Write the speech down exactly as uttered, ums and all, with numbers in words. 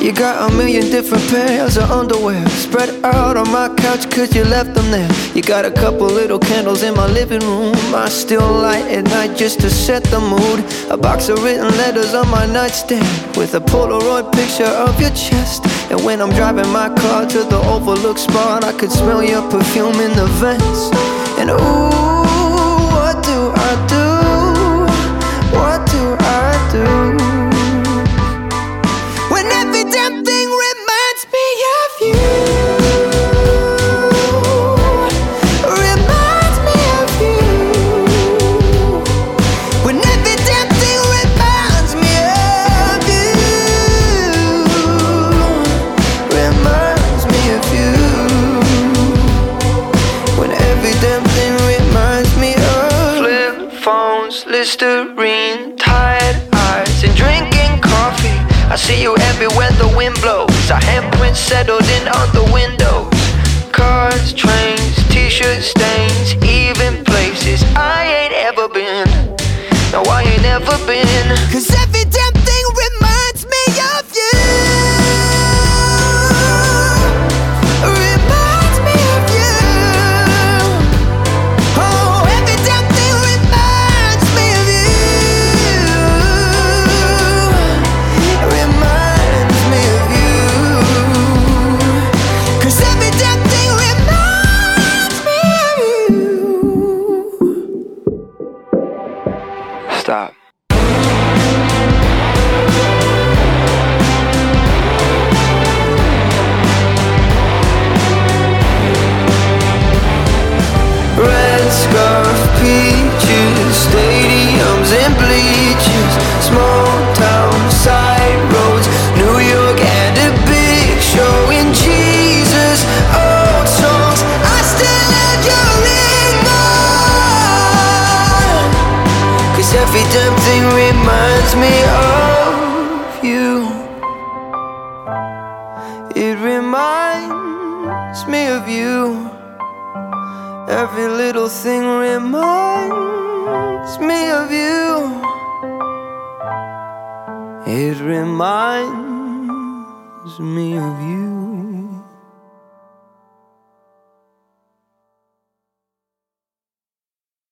You got a million different pairs of underwear spread out on my couch cause you left them there. You got a couple little candles in my living room I still light at night just to set the mood. A box of written letters on my nightstand with a Polaroid picture of your chest. And when I'm driving my car to the overlook spot, I could smell your perfume in the vents. And ooh, what do I do? What do I do? When every damn thing reminds me of you. Reminds me of you. When every damn thing reminds me of you. Reminds me of you. When every damn thing reminds me of flip phones, Listerine, tired eyes, and drinking coffee. I see you everywhere the wind blows. Our handprints settled in on the windows. Cars, trains, t-shirt stains, even places I ain't ever been. No, I ain't never been. Cause every damn thing reminds me of you. Reminds me of you. Oh, every damn thing reminds me of you. Reminds me of you. Cause every damn thing reminds me of you. Stop. Red scarf, peaches, stadiums and bleachers, small town side roads, New York and a big show in Jesus. Old songs, I still let you ring on. Cause every damn thing reminds me of you. It reminds me of you. Every little thing reminds me of you. It reminds me of you.